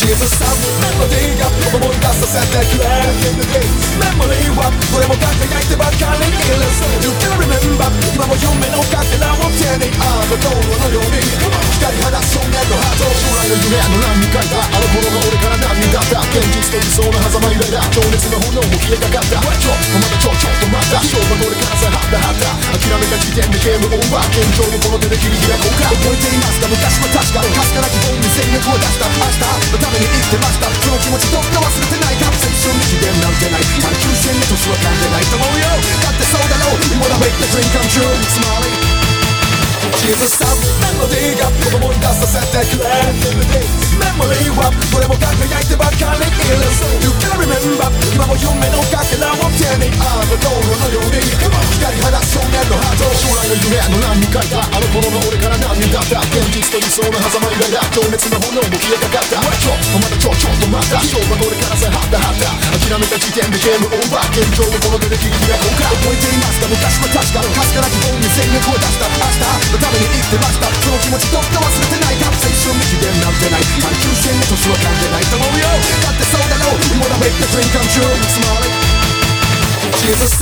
Jesus さんメロディーが思い出させてくれるメモリーはどれも輝いてばかりいる You can remember 今も夢のかけらを手にあの道路のように光り放つ少年のハート将来の夢の何に書いたあの頃の俺から何にだった現実と理想の狭間揺れだ情熱の炎も消えかかったちょっとまたちょっとまた勝負これからさはったはった諦めた時点でゲームオーバー現状をこの手で切り開こうか覚えていますか昔は確かかすかな希望に全力を出した明日のために生きてましたその気持ちどっか忘れてないか青春に期限なんてない探求心の年は関係ないと思うよだってそうだろう You wanna make the dream come true Smiling Jesus さんメロディーが思い出させてくれるメモリーはどれも輝いてばかりいる You can remember 今も夢のかけらを手にあの道路のように光り放つ少年のハート将来の夢の何に書いたあの頃の俺から何にだった現実と理想の狭間揺れだ情熱の炎も消えかかったちょっとまたちょっとまた勝負これからさはったはった諦めた時点でゲームオーバー現状をこの手で切り開こうか覚えていますか昔は確かかすかな希望に全力を出した明日のために生きてましたその気持ちどっか忘れてないか青春に期限なんてない探求心の年は関係ないと思うよだってそうだろう You wanna make the dream come true Smiling Jesus